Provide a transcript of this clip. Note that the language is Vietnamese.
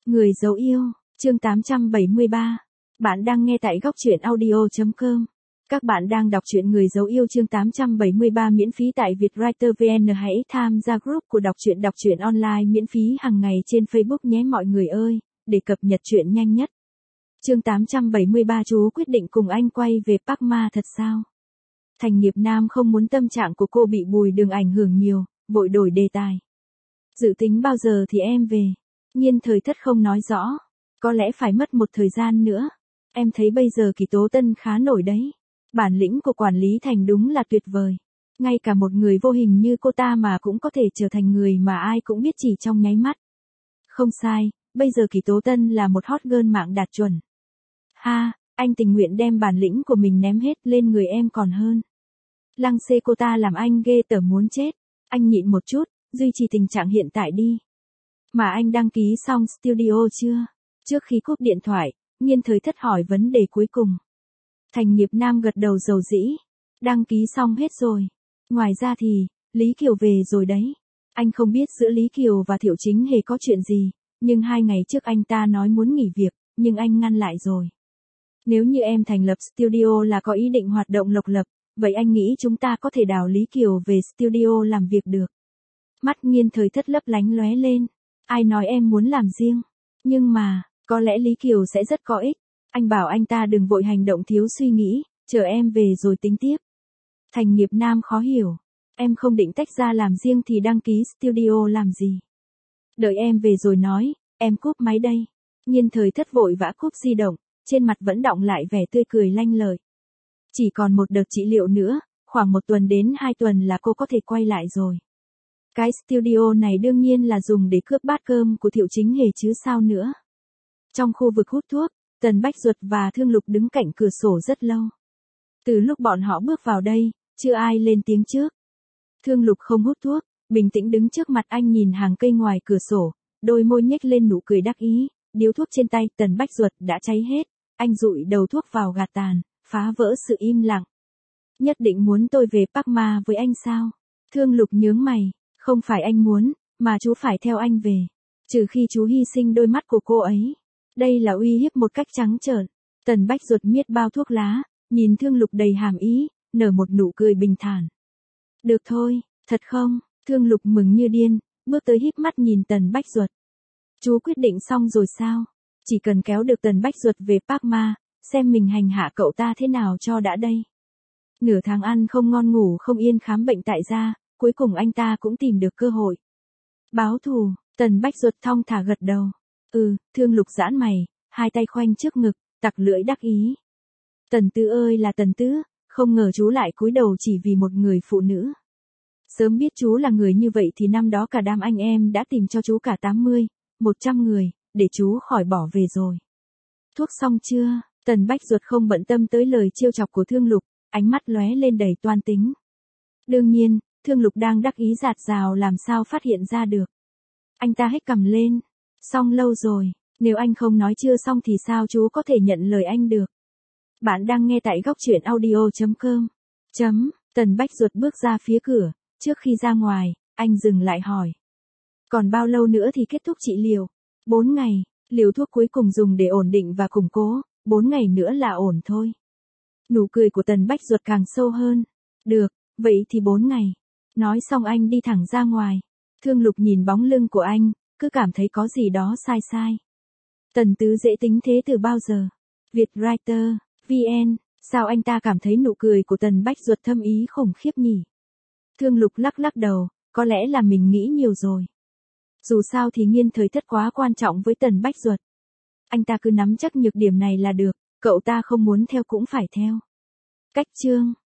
Người dấu yêu, chương 873. Bạn đang nghe tại góc truyện audio.com. Các bạn đang đọc truyện Người dấu yêu chương 873 miễn phí tại Vietwriter VN. Hãy tham gia group của đọc truyện online miễn phí hàng ngày trên Facebook nhé mọi người ơi, để cập nhật truyện nhanh nhất. Chương 873 chú quyết định cùng anh quay về Park Ma thật sao? Thành nghiệp nam không muốn tâm trạng của cô bị Bùi Đường ảnh hưởng nhiều, vội đổi đề tài. Dự tính bao giờ thì em về? Nhiên Thời Thất không nói rõ. Có lẽ phải mất một thời gian nữa. Em thấy bây giờ Kỳ Tố Tân khá nổi đấy. Bản lĩnh của quản lý Thành đúng là tuyệt vời. Ngay cả một người vô hình như cô ta mà cũng có thể trở thành người mà ai cũng biết chỉ trong nháy mắt. Không sai, bây giờ Kỳ Tố Tân là một hot girl mạng đạt chuẩn. Ha, anh tình nguyện đem bản lĩnh của mình ném hết lên người em còn hơn. Lăng xê cô ta làm anh ghê tởm muốn chết. Anh nhịn một chút, duy trì tình trạng hiện tại đi. Mà anh đăng ký xong studio chưa? Trước khi cúp điện thoại, Nhiên Thời Thất hỏi vấn đề cuối cùng. Thành nghiệp nam gật đầu dầu dĩ. Đăng ký xong hết rồi. Ngoài ra thì, Lý Kiều về rồi đấy. Anh không biết giữa Lý Kiều và Thiệu Chính Hề có chuyện gì, nhưng 2 ngày trước anh ta nói muốn nghỉ việc, nhưng anh ngăn lại rồi. Nếu như em thành lập studio là có ý định hoạt động độc lập, vậy anh nghĩ chúng ta có thể đào Lý Kiều về studio làm việc được. Mắt Nhiên Thời Thất lấp lánh lóe lên. Ai nói em muốn làm riêng? Nhưng mà, có lẽ Lý Kiều sẽ rất có ích. Anh bảo anh ta đừng vội hành động thiếu suy nghĩ, chờ em về rồi tính tiếp. Thành nghiệp nam khó hiểu. Em không định tách ra làm riêng thì đăng ký studio làm gì? Đợi em về rồi nói, em cúp máy đây. Nhiên Thời Thất vội vã cúp di động, trên mặt vẫn đọng lại vẻ tươi cười lanh lợi. Chỉ còn một đợt trị liệu nữa, khoảng 1 tuần đến 2 tuần là cô có thể quay lại rồi. Cái studio này đương nhiên là dùng để cướp bát cơm của Thiệu Chính Hề chứ sao nữa. Trong khu vực hút thuốc, Tần Bách Duật và Thương Lục đứng cạnh cửa sổ rất lâu. Từ lúc bọn họ bước vào đây, chưa ai lên tiếng trước. Thương Lục không hút thuốc, bình tĩnh đứng trước mặt anh nhìn hàng cây ngoài cửa sổ, đôi môi nhếch lên nụ cười đắc ý, điếu thuốc trên tay Tần Bách Duật đã cháy hết, anh dụi đầu thuốc vào gạt tàn, phá vỡ sự im lặng. Nhất định muốn tôi về Park Ma với anh sao? Thương Lục nhướng mày. Không phải anh muốn, mà chú phải theo anh về. Trừ khi chú hy sinh đôi mắt của cô ấy. Đây là uy hiếp một cách trắng trợn. Tần Bách Duật miết bao thuốc lá, nhìn Thương Lục đầy hàm ý, nở một nụ cười bình thản. Được thôi, thật không? Thương Lục mừng như điên, bước tới híp mắt nhìn Tần Bách Duật. Chú quyết định xong rồi sao? Chỉ cần kéo được Tần Bách Duật về Park Ma, xem mình hành hạ cậu ta thế nào cho đã đây. Nửa tháng ăn không ngon ngủ không yên khám bệnh tại gia. Cuối cùng anh ta cũng tìm được cơ hội. Báo thù, Tần Bách Duật thong thả gật đầu. Thương Lục giãn mày, hai tay khoanh trước ngực, tặc lưỡi đắc ý. Tần Tứ ơi là Tần Tứ, không ngờ chú lại cúi đầu chỉ vì một người phụ nữ. Sớm biết chú là người như vậy thì năm đó cả đám anh em đã tìm cho chú cả 80, 100 người, để chú khỏi bỏ về rồi. Thuốc xong chưa? Tần Bách Duật không bận tâm tới lời trêu chọc của Thương Lục, ánh mắt lóe lên đầy toan tính. Đương nhiên, Thương Lục đang đắc ý dạt dào làm sao phát hiện ra được. Anh ta hét cằm lên. Xong lâu rồi, nếu anh không nói chưa xong thì sao chú có thể nhận lời anh được. Bạn đang nghe tại góc truyện audio.com. Tần Bách Duật bước ra phía cửa, trước khi ra ngoài, anh dừng lại hỏi. Còn bao lâu nữa thì kết thúc trị liệu? 4 ngày, liều thuốc cuối cùng dùng để ổn định và củng cố, 4 ngày nữa là ổn thôi. Nụ cười của Tần Bách Duật càng sâu hơn. Được, vậy thì 4 ngày. Nói xong anh đi thẳng ra ngoài. Thương Lục nhìn bóng lưng của anh, cứ cảm thấy có gì đó sai sai. Tần Tứ dễ tính thế từ bao giờ? Vietwriter, VN, sao anh ta cảm thấy nụ cười của Tần Bách Duật thâm ý khủng khiếp nhỉ? Thương Lục lắc lắc đầu, có lẽ là mình nghĩ nhiều rồi. Dù sao thì Nhiên Thời Thất quá quan trọng với Tần Bách Duật. Anh ta cứ nắm chắc nhược điểm này là được, cậu ta không muốn theo cũng phải theo. Cách chương.